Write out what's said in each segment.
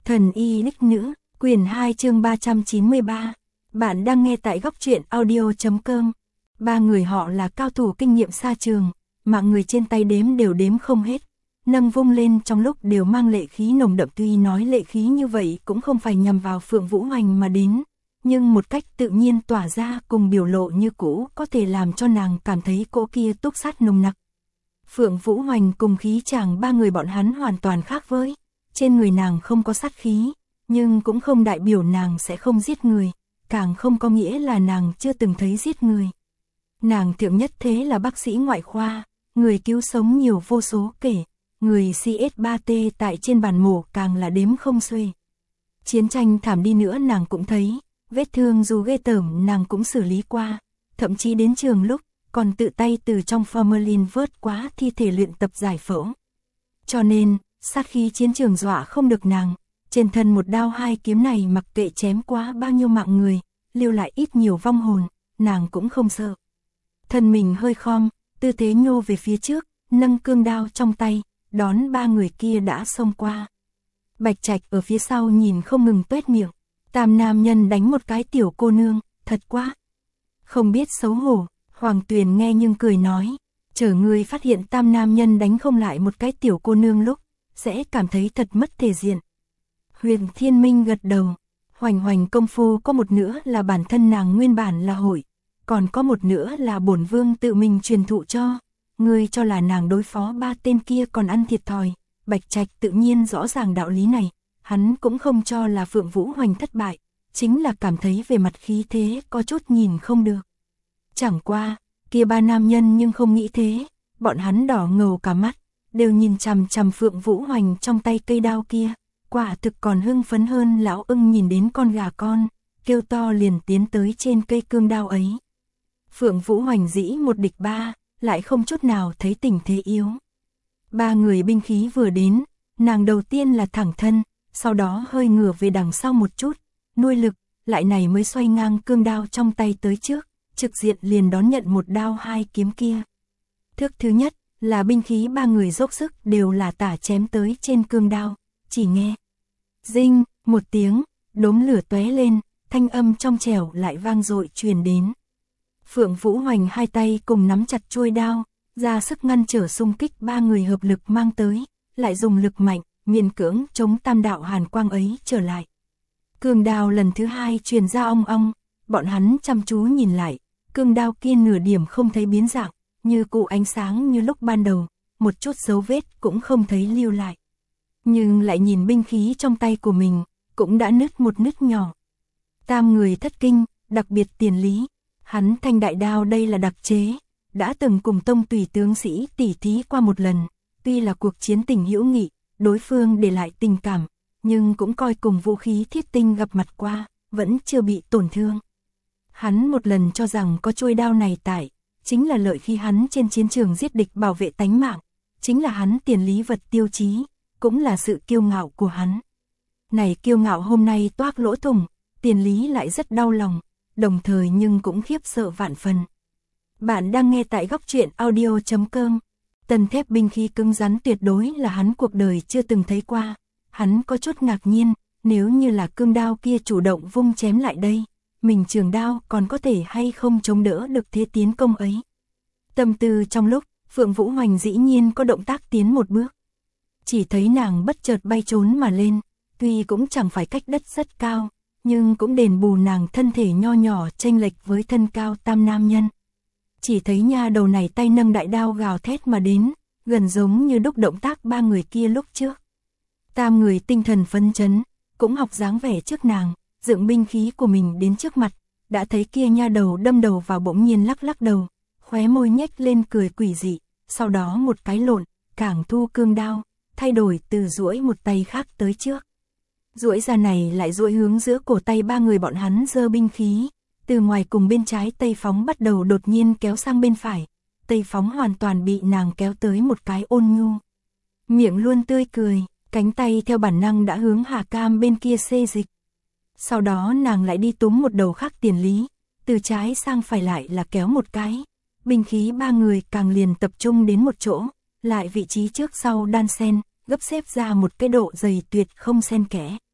Thần y đích nữ, quyển 2 chương 393. Bạn đang nghe tại góc truyện audio.com. Ba người họ là cao thủ kinh nghiệm xa trường, mạng người trên tay đếm đều đếm không hết. Nâng vung lên trong lúc đều mang lệ khí nồng đậm, tuy nói lệ khí như vậy cũng không phải nhằm vào Phượng Vũ Hoành mà đến, nhưng một cách tự nhiên tỏa ra cùng biểu lộ như cũ có thể làm cho nàng cảm thấy cỗ kia túc sát nồng nặc. Phượng Vũ Hoành cùng khí chàng ba người bọn hắn hoàn toàn khác với. Trên người nàng không có sát khí, nhưng cũng không đại biểu nàng sẽ không giết người, càng không có nghĩa là nàng chưa từng thấy giết người. Nàng thượng nhất thế là bác sĩ ngoại khoa, người cứu sống nhiều vô số kể, người CS3T tại trên bàn mổ càng là đếm không xuể. Chiến tranh thảm đi nữa nàng cũng thấy, vết thương dù ghê tởm nàng cũng xử lý qua, thậm chí đến trường lúc còn tự tay từ trong formalin vớt quá thi thể luyện tập giải phẫu. Cho nên, sát khí chiến trường dọa không được nàng, trên thân một đao hai kiếm này mặc kệ chém quá bao nhiêu mạng người, lưu lại ít nhiều vong hồn, nàng cũng không sợ. Thân mình hơi khom, tư thế nhô về phía trước, nâng cương đao trong tay, đón ba người kia đã xông qua. Bạch Trạch ở phía sau nhìn không ngừng tuét miệng, Tam nam nhân đánh một cái tiểu cô nương, thật quá. Không biết xấu hổ, Hoàng Tuyền nghe nhưng cười nói, chờ người phát hiện Tam nam nhân đánh không lại một cái tiểu cô nương lúc, sẽ cảm thấy thật mất thể diện. Huyền Thiên Minh gật đầu, Hoành Hoành công phu có một nữa là bản thân nàng nguyên bản là hội, còn có một nữa là bổn vương tự mình truyền thụ cho. Ngươi cho là nàng đối phó ba tên kia còn ăn thiệt thòi. Bạch Trạch tự nhiên rõ ràng đạo lý này, hắn cũng không cho là Phượng Vũ Hoành thất bại, chính là cảm thấy về mặt khí thế có chút nhìn không được. Chẳng qua, kia ba nam nhân nhưng không nghĩ thế, bọn hắn đỏ ngầu cả mắt, đều nhìn chằm chằm Phượng Vũ Hoành trong tay cây đao kia, quả thực còn hưng phấn hơn lão ưng nhìn đến con gà con, kêu to liền tiến tới trên cây cương đao ấy. Phượng Vũ Hoành dĩ một địch ba, lại không chút nào thấy tình thế yếu. Ba người binh khí vừa đến, nàng đầu tiên là thẳng thân, sau đó hơi ngửa về đằng sau một chút, nuôi lực, lại này mới xoay ngang cương đao trong tay tới trước, trực diện liền đón nhận một đao hai kiếm kia. Thước thứ nhất là binh khí ba người dốc sức đều là tả chém tới trên cương đao, chỉ nghe dinh một tiếng, đốm lửa tóe lên, thanh âm trong trẻo lại vang dội truyền đến. Phượng Vũ Hoành hai tay cùng nắm chặt chuôi đao, ra sức ngăn trở xung kích ba người hợp lực mang tới, lại dùng lực mạnh, miễn cưỡng chống tam đạo hàn quang ấy trở lại. Cương đao lần thứ hai truyền ra ong ong, bọn hắn chăm chú nhìn lại, cương đao kia nửa điểm không thấy biến dạng, như cụ ánh sáng như lúc ban đầu, một chút dấu vết cũng không thấy lưu lại. Nhưng lại nhìn binh khí trong tay của mình, cũng đã nứt một nứt nhỏ. Tam người thất kinh, đặc biệt Tiền Lý, hắn thanh đại đao đây là đặc chế, đã từng cùng tông tùy tướng sĩ tỉ thí qua một lần, tuy là cuộc chiến tình hữu nghị, đối phương để lại tình cảm, nhưng cũng coi cùng vũ khí thiết tinh gặp mặt qua, vẫn chưa bị tổn thương. Hắn một lần cho rằng có chuôi đao này tại, chính là lợi khi hắn trên chiến trường giết địch bảo vệ tánh mạng, chính là hắn Tiền Lý vật tiêu chí, cũng là sự kiêu ngạo của hắn. Này kiêu ngạo hôm nay toác lỗ thủng, Tiền Lý lại rất đau lòng, đồng thời nhưng cũng khiếp sợ vạn phần. Bạn đang nghe tại góc truyện audio.com. Tần thép binh khí cứng rắn tuyệt đối là hắn cuộc đời chưa từng thấy qua. Hắn có chút ngạc nhiên, nếu như là cương đao kia chủ động vung chém lại đây, mình trường đao còn có thể hay không chống đỡ được thế tiến công ấy. Tâm tư trong lúc, Phượng Vũ Hoành dĩ nhiên có động tác tiến một bước. Chỉ thấy nàng bất chợt bay trốn mà lên, tuy cũng chẳng phải cách đất rất cao, nhưng cũng đền bù nàng thân thể nho nhỏ chênh lệch với thân cao tam nam nhân. Chỉ thấy nha đầu này tay nâng đại đao gào thét mà đến, gần giống như đúc động tác ba người kia lúc trước. Tam người tinh thần phấn chấn, cũng học dáng vẻ trước nàng, dựng binh khí của mình đến trước mặt, đã thấy kia nha đầu đâm đầu vào bỗng nhiên lắc lắc đầu, khóe môi nhếch lên cười quỷ dị, sau đó một cái lộn, càng thu cương đao, thay đổi từ duỗi một tay khác tới trước. Duỗi ra này lại duỗi hướng giữa cổ tay ba người bọn hắn giơ binh khí, từ ngoài cùng bên trái tay phóng bắt đầu đột nhiên kéo sang bên phải, tay phóng hoàn toàn bị nàng kéo tới một cái ôn nhu. Miệng luôn tươi cười, cánh tay theo bản năng đã hướng Hà Cam bên kia xê dịch. Sau đó nàng lại đi túm một đầu khác Tiền Lý, từ trái sang phải lại là kéo một cái. Binh khí ba người càng liền tập trung đến một chỗ, lại vị trí trước sau đan xen, gấp xếp ra một cái độ dày tuyệt không xen kẽ.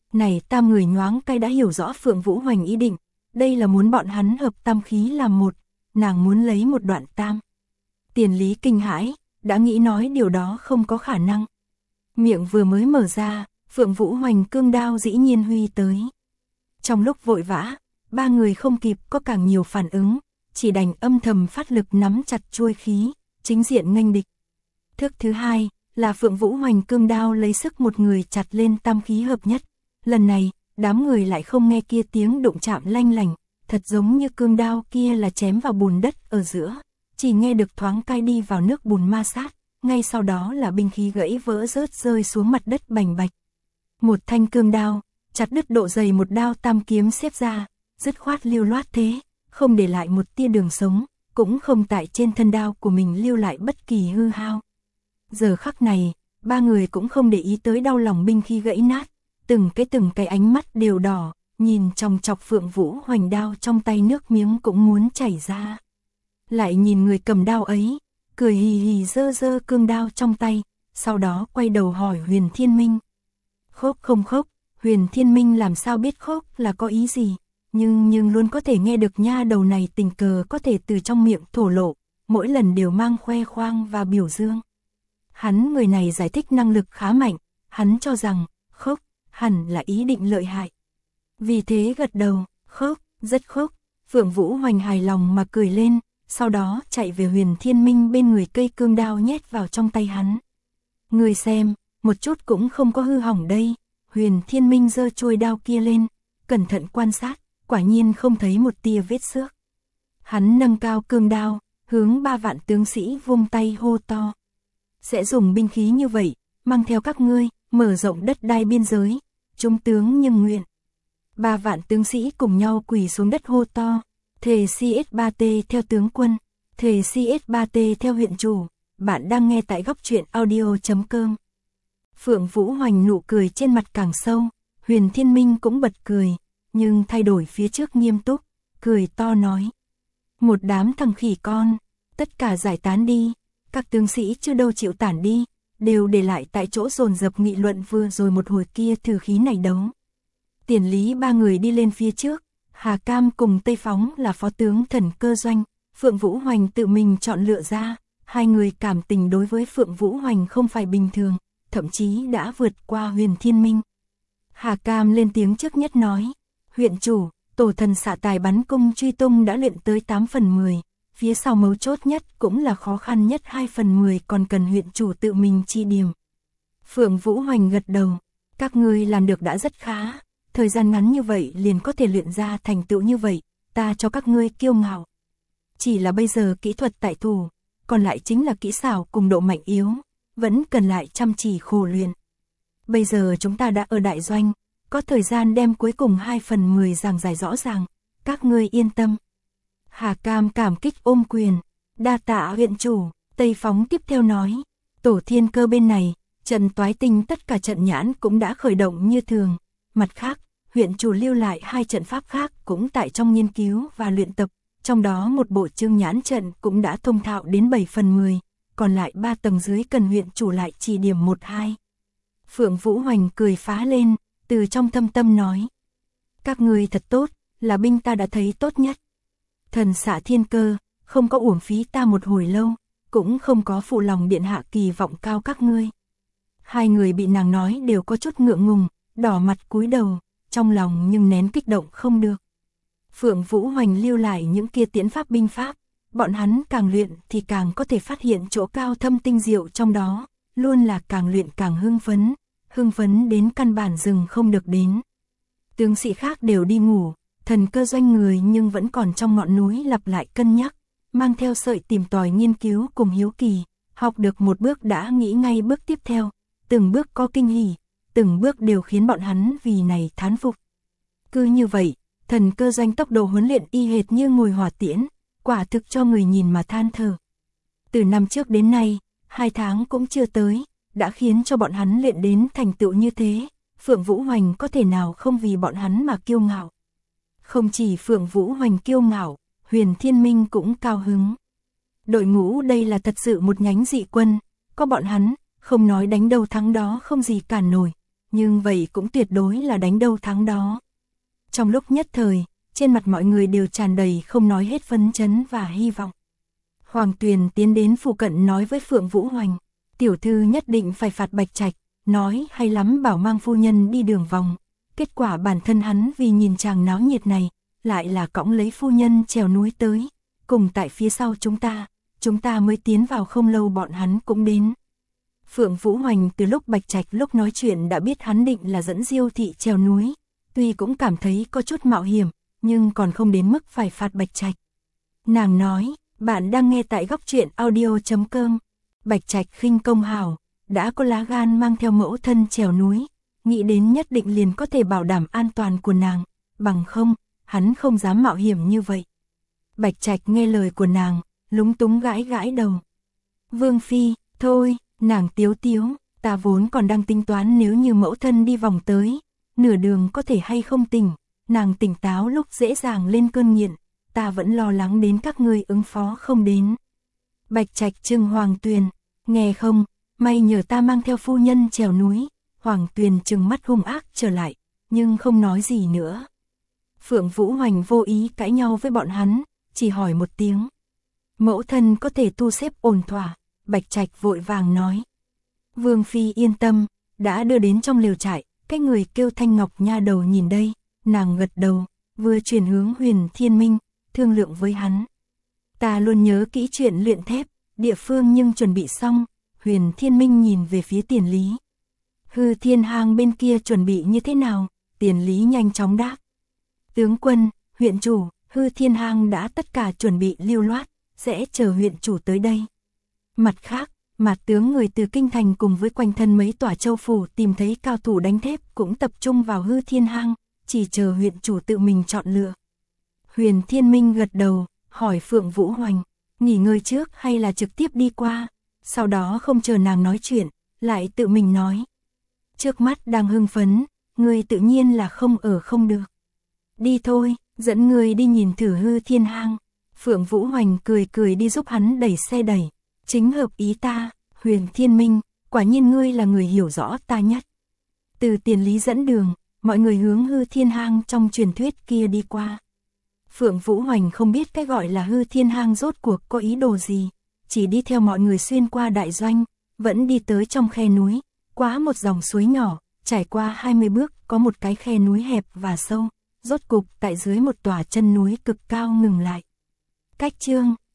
Này tam người nhoáng cay đã hiểu rõ Phượng Vũ Hoành ý định, đây là muốn bọn hắn hợp tam khí làm một, nàng muốn lấy một đoạn tam. Tiền Lý kinh hãi, đã nghĩ nói điều đó không có khả năng. Miệng vừa mới mở ra, Phượng Vũ Hoành cương đao dĩ nhiên huy tới. Trong lúc vội vã, ba người không kịp có càng nhiều phản ứng, chỉ đành âm thầm phát lực nắm chặt chuôi khí, chính diện nghênh địch. Thức thứ hai là Phượng Vũ Hoành cương đao lấy sức một người chặt lên tam khí hợp nhất. Lần này, đám người lại không nghe kia tiếng đụng chạm lanh lành, thật giống như cương đao kia là chém vào bùn đất ở giữa, chỉ nghe được thoáng cay đi vào nước bùn ma sát, ngay sau đó là binh khí gãy vỡ rớt rơi xuống mặt đất bành bạch. Một thanh cương đao, chặt đứt độ dày một đao tam kiếm xếp ra, dứt khoát lưu loát thế, không để lại một tia đường sống, cũng không tại trên thân đao của mình lưu lại bất kỳ hư hao. Giờ khắc này, ba người cũng không để ý tới đau lòng binh khí gãy nát, từng cái ánh mắt đều đỏ, nhìn chòng chọc Phượng Vũ Hoành đao trong tay nước miếng cũng muốn chảy ra. Lại nhìn người cầm đao ấy, cười hì hì giơ giơ cương đao trong tay, sau đó quay đầu hỏi Huyền Thiên Minh. Khốc không khốc, Huyền Thiên Minh làm sao biết khốc là có ý gì, nhưng luôn có thể nghe được nha đầu này tình cờ có thể từ trong miệng thổ lộ, mỗi lần đều mang khoe khoang và biểu dương. Hắn người này giải thích năng lực khá mạnh, hắn cho rằng, khốc, hẳn là ý định lợi hại. Vì thế gật đầu, khốc, rất khốc, Phượng Vũ Hoành hài lòng mà cười lên, sau đó chạy về Huyền Thiên Minh bên người cây cương đao nhét vào trong tay hắn. Người xem, một chút cũng không có hư hỏng đây. Huyền Thiên Minh giơ chuôi đao kia lên, cẩn thận quan sát, quả nhiên không thấy một tia vết xước. Hắn nâng cao cương đao, hướng 3 vạn tướng sĩ vung tay hô to. Sẽ dùng binh khí như vậy, mang theo các ngươi, mở rộng đất đai biên giới, chúng tướng nhưng nguyện. 3 vạn tướng sĩ cùng nhau quỳ xuống đất hô to, thề CS3T theo tướng quân, thề CS3T theo huyện chủ. Bạn đang nghe tại góc truyện audio.com. Phượng Vũ Hoành nụ cười trên mặt càng sâu, Huyền Thiên Minh cũng bật cười, nhưng thay đổi phía trước nghiêm túc, cười to nói. Một đám thằng khỉ con, tất cả giải tán đi, các tướng sĩ chưa đâu chịu tản đi, đều để lại tại chỗ dồn dập nghị luận vừa rồi một hồi kia thử khí này đấu. Tiền Lý 3 người đi lên phía trước, Hà Cam cùng Tây Phóng là phó tướng Thần Cơ Doanh, Phượng Vũ Hoành tự mình chọn lựa ra, hai người cảm tình đối với Phượng Vũ Hoành không phải bình thường, thậm chí đã vượt qua Huyền Thiên Minh. Hà Cam lên tiếng trước nhất nói, huyện chủ, tổ thần xạ tài bắn cung truy tung đã luyện tới 8 phần 10, phía sau mấu chốt nhất cũng là khó khăn nhất 2 phần 10 còn cần huyện chủ tự mình chi điểm. Phượng Vũ Hoành gật đầu, các ngươi làm được đã rất khá, thời gian ngắn như vậy liền có thể luyện ra thành tựu như vậy, ta cho các ngươi kiêu ngạo. Chỉ là bây giờ kỹ thuật tại thủ, còn lại chính là kỹ xảo cùng độ mạnh yếu, vẫn cần lại chăm chỉ khổ luyện. Bây giờ chúng ta đã ở đại doanh, có thời gian đem cuối cùng 2 phần 10 giảng giải rõ ràng, các ngươi yên tâm. Hà Cam cảm kích ôm quyền, đa tạ huyện chủ. Tây Phóng tiếp theo nói, tổ thiên cơ bên này, trận toái tinh tất cả trận nhãn cũng đã khởi động như thường. Mặt khác, huyện chủ lưu lại 2 trận pháp khác cũng tại trong nghiên cứu và luyện tập, trong đó một bộ chương nhãn trận cũng đã thông thạo đến 7 phần 10, còn lại 3 tầng dưới cần huyện chủ lại chỉ điểm 1-2. Phượng Vũ Hoành cười phá lên, từ trong thâm tâm nói, các ngươi thật tốt, là binh ta đã thấy tốt nhất. Thần xạ thiên cơ, không có uổng phí ta một hồi lâu, cũng không có phụ lòng điện hạ kỳ vọng cao các ngươi. Hai người bị nàng nói đều có chút ngượng ngùng, đỏ mặt cúi đầu, trong lòng nhưng nén kích động không được. Phượng Vũ Hoành lưu lại những kia tiễn pháp binh pháp, bọn hắn càng luyện thì càng có thể phát hiện chỗ cao thâm tinh diệu trong đó, luôn là càng luyện càng hưng phấn đến căn bản dừng không được đến. Tướng sĩ khác đều đi ngủ, Thần Cơ Doanh người nhưng vẫn còn trong ngọn núi lặp lại cân nhắc, mang theo sợi tìm tòi nghiên cứu cùng hiếu kỳ, học được một bước đã nghĩ ngay bước tiếp theo, từng bước có kinh hỉ, từng bước đều khiến bọn hắn vì này thán phục. Cứ như vậy, Thần Cơ Doanh tốc độ huấn luyện y hệt như ngồi hỏa tiễn, quả thực cho người nhìn mà than thở. Từ năm trước đến nay, 2 tháng cũng chưa tới, đã khiến cho bọn hắn luyện đến thành tựu như thế, Phượng Vũ Hoành có thể nào không vì bọn hắn mà kiêu ngạo. Không chỉ Phượng Vũ Hoành kiêu ngạo, Huyền Thiên Minh cũng cao hứng. Đội ngũ đây là thật sự một nhánh dị quân, có bọn hắn, không nói đánh đâu thắng đó không gì cản nổi, nhưng vậy cũng tuyệt đối là đánh đâu thắng đó. Trong lúc nhất thời, trên mặt mọi người đều tràn đầy không nói hết phấn chấn và hy vọng. Hoàng Tuyền tiến đến phụ cận nói với Phượng Vũ Hoành, tiểu thư nhất định phải phạt Bạch Trạch, nói hay lắm bảo mang phu nhân đi đường vòng. Kết quả bản thân hắn vì nhìn chàng náo nhiệt này, lại là cõng lấy phu nhân trèo núi tới, cùng tại phía sau chúng ta mới tiến vào không lâu bọn hắn cũng đến. Phượng Vũ Hoành từ lúc Bạch Trạch lúc nói chuyện đã biết hắn định là dẫn Diêu thị trèo núi, tuy cũng cảm thấy có chút mạo hiểm, nhưng còn không đến mức phải phạt Bạch Trạch. Nàng nói, bạn đang nghe tại góc truyện audio.com. Bạch Trạch khinh công hảo, đã có lá gan mang theo mẫu thân trèo núi, nghĩ đến nhất định liền có thể bảo đảm an toàn của nàng, bằng không, hắn không dám mạo hiểm như vậy. Bạch Trạch nghe lời của nàng, lúng túng gãi gãi đầu. Vương phi, thôi, nàng tiếu tiếu, ta vốn còn đang tính toán nếu như mẫu thân đi vòng tới, nửa đường có thể hay không tỉnh, nàng tỉnh táo lúc dễ dàng lên cơn nghiện, ta vẫn lo lắng đến các ngươi ứng phó không đến. Bạch Trạch trừng Hoàng Tuyền, nghe không, may nhờ ta mang theo phu nhân trèo núi. Hoàng Tuyền trừng mắt hung ác trở lại, nhưng không nói gì nữa. Phượng Vũ Hoành vô ý cãi nhau với bọn hắn, chỉ hỏi một tiếng. Mẫu thân có thể thu xếp ổn thỏa, Bạch Trạch vội vàng nói. Vương phi yên tâm, đã đưa đến trong lều trại, cái người kêu Thanh Ngọc nha đầu nhìn đây, nàng gật đầu, vừa chuyển hướng Huyền Thiên Minh, thương lượng với hắn. Ta luôn nhớ kỹ chuyện luyện thép, địa phương nhưng chuẩn bị xong. Huyền Thiên Minh nhìn về phía Tiền Lý. Hư Thiên Hang bên kia chuẩn bị như thế nào? Tiền Lý nhanh chóng đáp. Tướng quân, huyện chủ, Hư Thiên Hang đã tất cả chuẩn bị lưu loát, sẽ chờ huyện chủ tới đây. Mặt khác, Mạt tướng người từ Kinh Thành cùng với quanh thân mấy tòa châu phủ tìm thấy cao thủ đánh thép cũng tập trung vào Hư Thiên Hang, chỉ chờ huyện chủ tự mình chọn lựa. Huyền Thiên Minh gật đầu, hỏi Phượng Vũ Hoành, nghỉ ngơi trước hay là trực tiếp đi qua? Sau đó không chờ nàng nói chuyện, lại tự mình nói. Trước mắt đang hưng phấn, ngươi tự nhiên là không ở không được. Đi thôi, dẫn ngươi đi nhìn thử Hư Thiên Hang. Phượng Vũ Hoành cười cười đi giúp hắn đẩy xe đẩy. Chính hợp ý ta, Huyền Thiên Minh, quả nhiên ngươi là người hiểu rõ ta nhất. Từ Tiền Lý dẫn đường, mọi người hướng Hư Thiên Hang trong truyền thuyết kia đi qua. Phượng Vũ Hoành không biết cái gọi là Hư Thiên Hang rốt cuộc có ý đồ gì, chỉ đi theo mọi người xuyên qua đại doanh, vẫn đi tới trong khe núi, qua một dòng suối nhỏ, trải qua 20 bước có một cái khe núi hẹp và sâu, rốt cục tại dưới một tòa chân núi cực cao ngừng lại. Cách chương